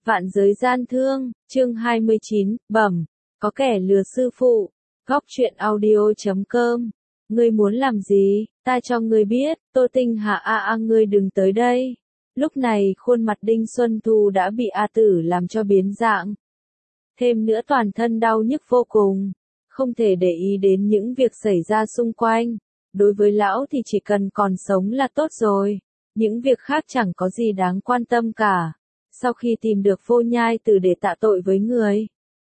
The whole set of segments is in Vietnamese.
Vạn giới gian thương, chương 29, bẩm, có kẻ lừa sư phụ. Góc truyện audio.com. Ngươi muốn làm gì, ta cho ngươi biết, Tô Tinh Hà ngươi đừng tới đây. Lúc này khuôn mặt Đinh Xuân Thu đã bị A Tử làm cho biến dạng. Thêm nữa toàn thân đau nhức vô cùng, không thể để ý đến những việc xảy ra xung quanh. Đối với lão thì chỉ cần còn sống là tốt rồi, những việc khác chẳng có gì đáng quan tâm cả. Sau khi tìm được Vô Nhai Tử để tạ tội với người,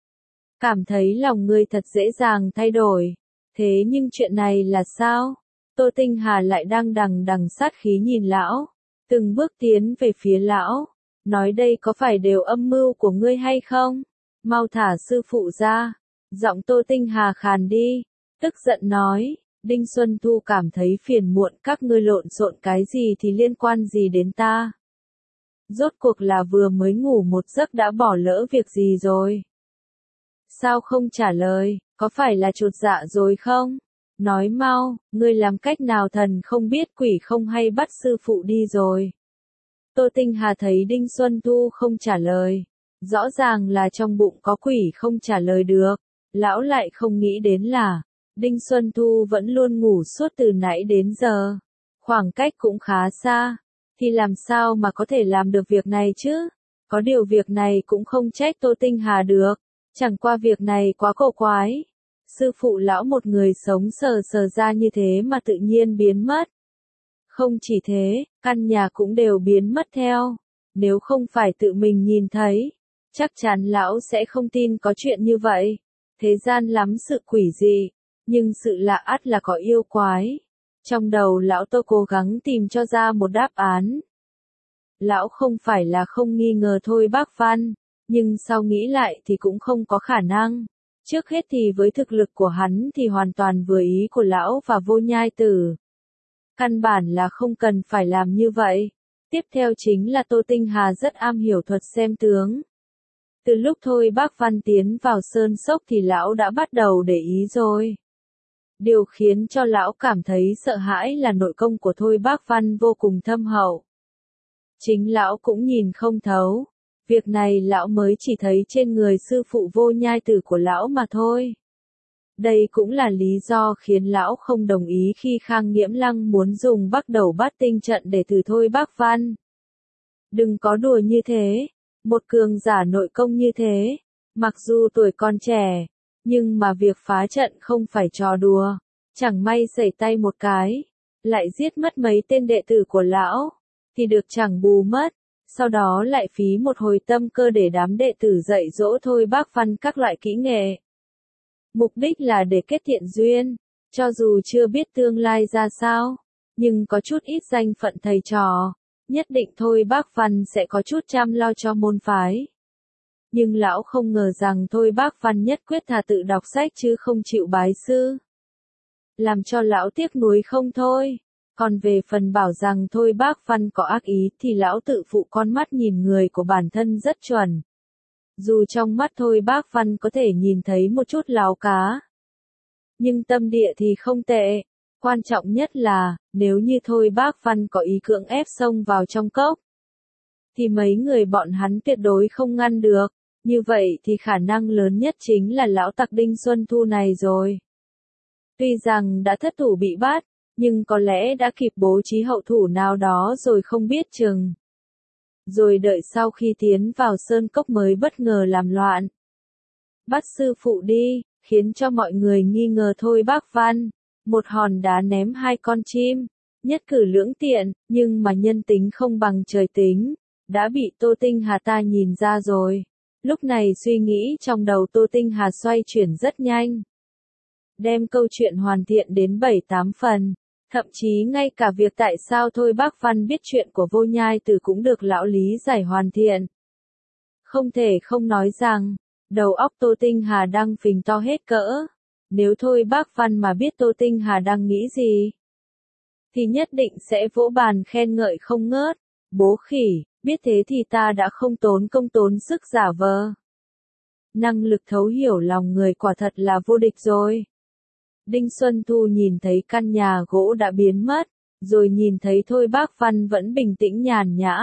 cảm thấy lòng người thật dễ dàng thay đổi. Thế nhưng chuyện này là sao? Tô Tinh Hà lại đang đằng đằng sát khí nhìn lão, từng bước tiến về phía lão, nói đây có phải đều âm mưu của ngươi hay không? Mau thả sư phụ ra. Giọng Tô Tinh Hà khàn đi, tức giận nói. Đinh Xuân Thu cảm thấy phiền muộn, các ngươi lộn xộn cái gì thì liên quan gì đến ta? Rốt cuộc là vừa mới ngủ một giấc đã bỏ lỡ việc gì rồi? Sao không trả lời, có phải là chột dạ rồi không? Nói mau, ngươi làm cách nào thần không biết quỷ không hay bắt sư phụ đi rồi? Tô Tinh Hà thấy Đinh Xuân Thu không trả lời, rõ ràng là trong bụng có quỷ không trả lời được. Lão lại không nghĩ đến là Đinh Xuân Thu vẫn luôn ngủ suốt từ nãy đến giờ, khoảng cách cũng khá xa, thì làm sao mà có thể làm được việc này chứ? Có điều việc này cũng không trách Tô Tinh Hà được, chẳng qua việc này quá cổ quái. Sư phụ lão một người sống sờ sờ ra như thế mà tự nhiên biến mất. Không chỉ thế, căn nhà cũng đều biến mất theo. Nếu không phải tự mình nhìn thấy, chắc chắn lão sẽ không tin có chuyện như vậy. Thế gian lắm sự quỷ dị, nhưng sự lạ ắt là có yêu quái. Trong đầu lão Tô cố gắng tìm cho ra một đáp án. Lão không phải là không nghi ngờ Thôi Bác Văn, nhưng sau nghĩ lại thì cũng không có khả năng. Trước hết thì với thực lực của hắn thì hoàn toàn vừa ý của lão và Vô Nhai Tử. Căn bản là không cần phải làm như vậy. Tiếp theo chính là Tô Tinh Hà rất am hiểu thuật xem tướng. Từ lúc Thôi Bác Văn tiến vào sơn sốc thì lão đã bắt đầu để ý rồi. Điều khiến cho lão cảm thấy sợ hãi là nội công của Thôi Bác Văn vô cùng thâm hậu. Chính lão cũng nhìn không thấu. Việc này lão mới chỉ thấy trên người sư phụ Vô Nhai Tử của lão mà thôi. Đây cũng là lý do khiến lão không đồng ý khi Khang Nghiễm Lăng muốn dùng Bắc Đầu Bát Tinh trận để thử Thôi Bác Văn. Đừng có đùa như thế, một cường giả nội công như thế, mặc dù tuổi còn trẻ, nhưng mà việc phá trận không phải trò đùa, chẳng may sẩy tay một cái, lại giết mất mấy tên đệ tử của lão, thì được chẳng bù mất. Sau đó lại phí một hồi tâm cơ để đám đệ tử dạy dỗ Thôi Bác Văn các loại kỹ nghệ. Mục đích là để kết thiện duyên, cho dù chưa biết tương lai ra sao, nhưng có chút ít danh phận thầy trò, nhất định Thôi Bác Văn sẽ có chút chăm lo cho môn phái. Nhưng lão không ngờ rằng Thôi Bác Văn nhất quyết thà tự đọc sách chứ không chịu bái sư. Làm cho lão tiếc nuối không thôi. Còn về phần bảo rằng Thôi Bác Văn có ác ý thì lão tự phụ con mắt nhìn người của bản thân rất chuẩn. Dù trong mắt Thôi Bác Văn có thể nhìn thấy một chút láo cá, nhưng tâm địa thì không tệ. Quan trọng nhất là, nếu như Thôi Bác Văn có ý cưỡng ép xông vào trong cốc, thì mấy người bọn hắn tuyệt đối không ngăn được. Như vậy thì khả năng lớn nhất chính là lão tặc Đinh Xuân Thu này rồi. Tuy rằng đã thất thủ bị bắt, nhưng có lẽ đã kịp bố trí hậu thủ nào đó rồi không biết chừng. Rồi đợi sau khi tiến vào sơn cốc mới bất ngờ làm loạn. Bắt sư phụ đi, khiến cho mọi người nghi ngờ Thôi Bác Văn. Một hòn đá ném hai con chim, nhất cử lưỡng tiện, nhưng mà nhân tính không bằng trời tính, đã bị Tô Tinh Hà ta nhìn ra rồi. Lúc này suy nghĩ trong đầu Tô Tinh Hà xoay chuyển rất nhanh. Đem câu chuyện hoàn thiện đến 7-8 phần. Thậm chí ngay cả việc tại sao Thôi Bác Văn biết chuyện của Vô Nhai Tử cũng được lão lý giải hoàn thiện. Không thể không nói rằng, đầu óc Tô Tinh Hà đang phình to hết cỡ. Nếu Thôi Bác Văn mà biết Tô Tinh Hà đang nghĩ gì, thì nhất định sẽ vỗ bàn khen ngợi không ngớt. Bố khỉ, biết thế thì ta đã không tốn công tốn sức giả vờ. Năng lực thấu hiểu lòng người quả thật là vô địch rồi. Đinh Xuân Thu nhìn thấy căn nhà gỗ đã biến mất, rồi nhìn thấy Thôi Bác Văn vẫn bình tĩnh nhàn nhã,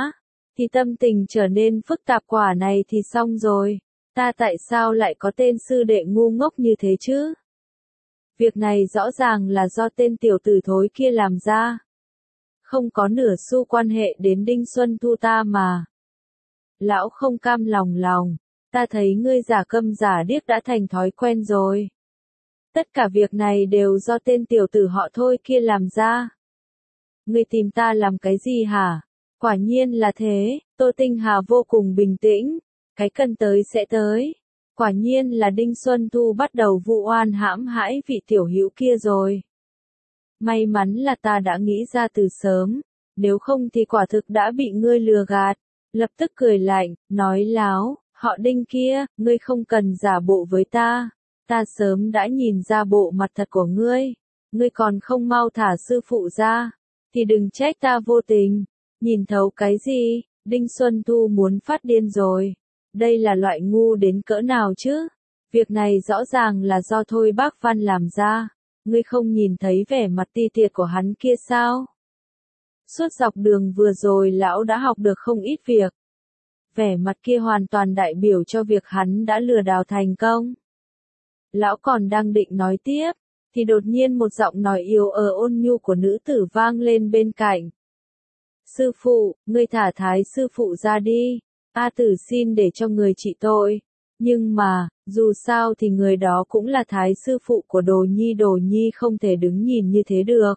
thì tâm tình trở nên phức tạp quả này thì xong rồi. Ta tại sao lại có tên sư đệ ngu ngốc như thế chứ? Việc này rõ ràng là do tên tiểu tử thối kia làm ra. Không có nửa xu quan hệ đến Đinh Xuân Thu ta mà. Lão không cam lòng, ta thấy ngươi giả câm giả điếc đã thành thói quen rồi. Tất cả việc này đều do tên tiểu tử họ Thôi kia làm ra. Ngươi tìm ta làm cái gì hả? Quả nhiên là thế, Tô Tinh Hà vô cùng bình tĩnh, cái cần tới sẽ tới. Quả nhiên là Đinh Xuân Thu bắt đầu vu oan hãm hãi vị tiểu hữu kia rồi. May mắn là ta đã nghĩ ra từ sớm, nếu không thì quả thực đã bị ngươi lừa gạt. Lập tức cười lạnh, nói láo, họ Đinh kia, ngươi không cần giả bộ với ta. Ta sớm đã nhìn ra bộ mặt thật của ngươi còn không mau thả sư phụ ra, thì đừng trách ta vô tình. Nhìn thấu cái gì? Đinh Xuân Thu muốn phát điên rồi. Đây là loại ngu đến cỡ nào chứ? Việc này rõ ràng là do Thôi Bác Văn làm ra. Ngươi không nhìn thấy vẻ mặt ti tiệt của hắn kia sao? Suốt dọc đường vừa rồi lão đã học được không ít việc. Vẻ mặt kia hoàn toàn đại biểu cho việc hắn đã lừa đảo thành công. Lão còn đang định nói tiếp, thì đột nhiên một giọng nói yếu ôn nhu của nữ tử vang lên bên cạnh. Sư phụ, ngươi thả Thái sư phụ ra đi. A Tử xin để cho người trị tội. Nhưng mà, dù sao thì người đó cũng là Thái sư phụ của Đồ Nhi không thể đứng nhìn như thế được.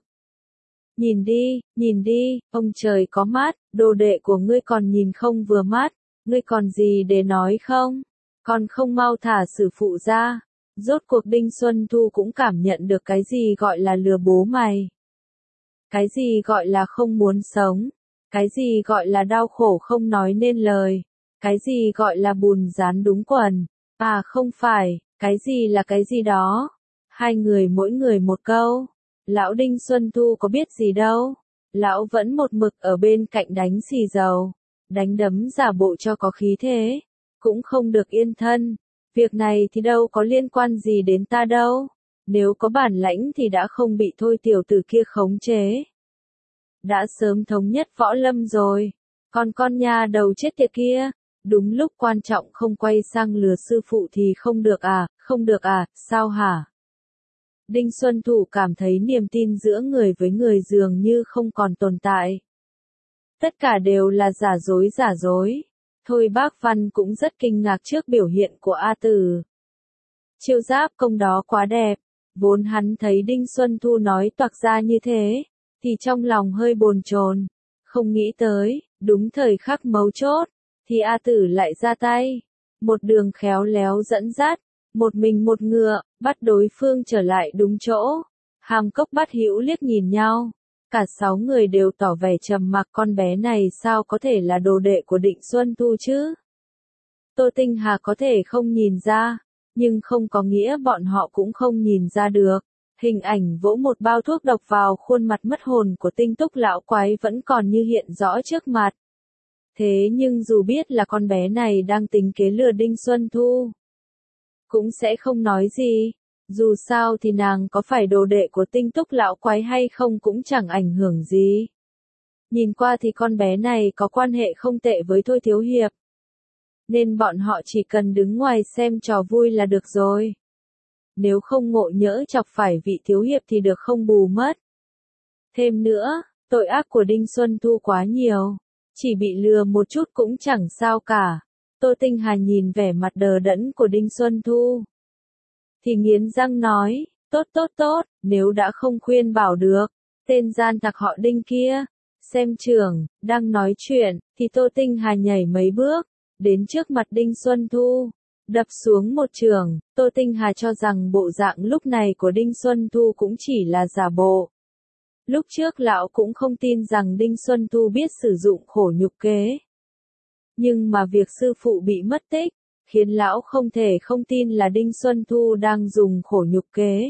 Nhìn đi, ông trời có mắt, đồ đệ của ngươi còn nhìn không vừa mắt, ngươi còn gì để nói không? Còn không mau thả sư phụ ra. Rốt cuộc Đinh Xuân Thu cũng cảm nhận được cái gì gọi là lừa bố mày. Cái gì gọi là không muốn sống. Cái gì gọi là đau khổ không nói nên lời. Cái gì gọi là bùn rán đúng quần. À không phải, cái gì là cái gì đó. Hai người mỗi người một câu. Lão Đinh Xuân Thu có biết gì đâu. Lão vẫn một mực ở bên cạnh đánh xì dầu. Đánh đấm giả bộ cho có khí thế. Cũng không được yên thân. Việc này thì đâu có liên quan gì đến ta đâu. Nếu có bản lãnh thì đã không bị Thôi tiểu tử kia khống chế. Đã sớm thống nhất võ lâm rồi. Còn con nhà đầu chết tiệt kia. Đúng lúc quan trọng không quay sang lừa sư phụ thì không được à, sao hả? Đinh Xuân Thu cảm thấy niềm tin giữa người với người dường như không còn tồn tại. Tất cả đều là giả dối. Thôi Bác Văn cũng rất kinh ngạc trước biểu hiện của A Tử. Chiêu giáp công đó quá đẹp, vốn hắn thấy Đinh Xuân Thu nói toạc ra như thế, thì trong lòng hơi bồn chồn, không nghĩ tới, đúng thời khắc mấu chốt, thì A Tử lại ra tay, một đường khéo léo dẫn dắt, một mình một ngựa, bắt đối phương trở lại đúng chỗ. Hàm Cốc Bát Hữu liếc nhìn nhau. Cả 6 người đều tỏ vẻ trầm mặc, con bé này sao có thể là đồ đệ của Đinh Xuân Thu chứ? Tô Tinh Hà có thể không nhìn ra, nhưng không có nghĩa bọn họ cũng không nhìn ra được. Hình ảnh vỗ một bao thuốc độc vào khuôn mặt mất hồn của Tinh Túc lão quái vẫn còn như hiện rõ trước mặt. Thế nhưng dù biết là con bé này đang tính kế lừa Đinh Xuân Thu, cũng sẽ không nói gì. Dù sao thì nàng có phải đồ đệ của Tinh Túc lão quái hay không cũng chẳng ảnh hưởng gì. Nhìn qua thì con bé này có quan hệ không tệ với Thôi thiếu hiệp. Nên bọn họ chỉ cần đứng ngoài xem trò vui là được rồi. Nếu không ngộ nhỡ chọc phải vị thiếu hiệp thì được không bù mất. Thêm nữa, tội ác của Đinh Xuân Thu quá nhiều. Chỉ bị lừa một chút cũng chẳng sao cả. Tô Tinh Hà nhìn vẻ mặt đờ đẫn của Đinh Xuân Thu, thì nghiến răng nói, tốt, nếu đã không khuyên bảo được, tên gian tặc họ Đinh kia, xem trưởng, đang nói chuyện, thì Tô Tinh Hà nhảy mấy bước, đến trước mặt Đinh Xuân Thu, đập xuống một chưởng. Tô Tinh Hà cho rằng bộ dạng lúc này của Đinh Xuân Thu cũng chỉ là giả bộ. Lúc trước lão cũng không tin rằng Đinh Xuân Thu biết sử dụng khổ nhục kế. Nhưng mà việc sư phụ bị mất tích, khiến lão không thể không tin là Đinh Xuân Thu đang dùng khổ nhục kế.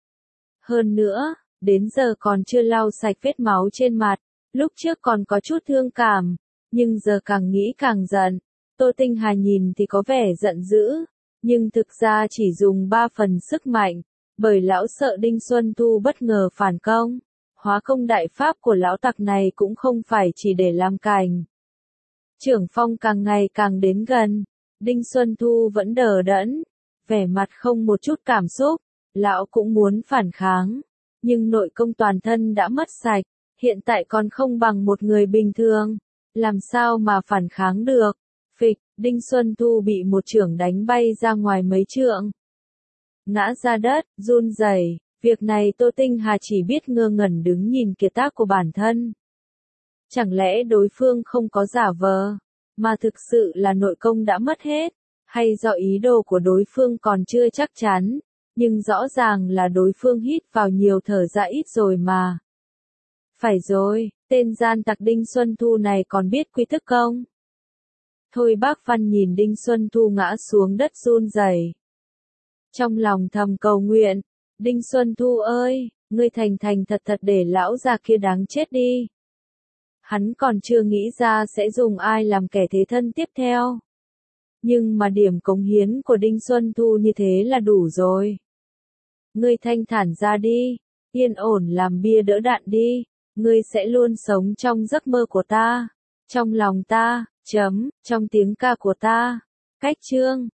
Hơn nữa, đến giờ còn chưa lau sạch vết máu trên mặt, lúc trước còn có chút thương cảm, nhưng giờ càng nghĩ càng giận. Tô Tinh Hà nhìn thì có vẻ giận dữ, nhưng thực ra chỉ dùng 3 phần sức mạnh, bởi lão sợ Đinh Xuân Thu bất ngờ phản công. Hóa công đại pháp của lão tặc này cũng không phải chỉ để làm cành. Trưởng phong càng ngày càng đến gần. Đinh Xuân Thu vẫn đờ đẫn, vẻ mặt không một chút cảm xúc. Lão cũng muốn phản kháng, nhưng nội công toàn thân đã mất sạch, hiện tại còn không bằng một người bình thường, làm sao mà phản kháng được. Phịch, Đinh Xuân Thu bị một chưởng đánh bay ra ngoài mấy trượng. Ngã ra đất, run rẩy. Việc này Tô Tinh Hà chỉ biết ngơ ngẩn đứng nhìn kiệt tác của bản thân. Chẳng lẽ đối phương không có giả vờ, mà thực sự là nội công đã mất hết, hay do ý đồ của đối phương còn chưa chắc chắn, nhưng rõ ràng là đối phương hít vào nhiều thở ra ít rồi mà. Phải rồi, tên gian tặc Đinh Xuân Thu này còn biết quy thức không? Thôi bác Văn nhìn Đinh Xuân Thu ngã xuống đất run rẩy, trong lòng thầm cầu nguyện, Đinh Xuân Thu ơi, ngươi thành thành thật thật để lão già kia đáng chết đi. Hắn còn chưa nghĩ ra sẽ dùng ai làm kẻ thế thân tiếp theo. Nhưng mà điểm cống hiến của Đinh Xuân Thu như thế là đủ rồi. Ngươi thanh thản ra đi, yên ổn làm bia đỡ đạn đi, ngươi sẽ luôn sống trong giấc mơ của ta, trong lòng ta, trong tiếng ca của ta. Cách chương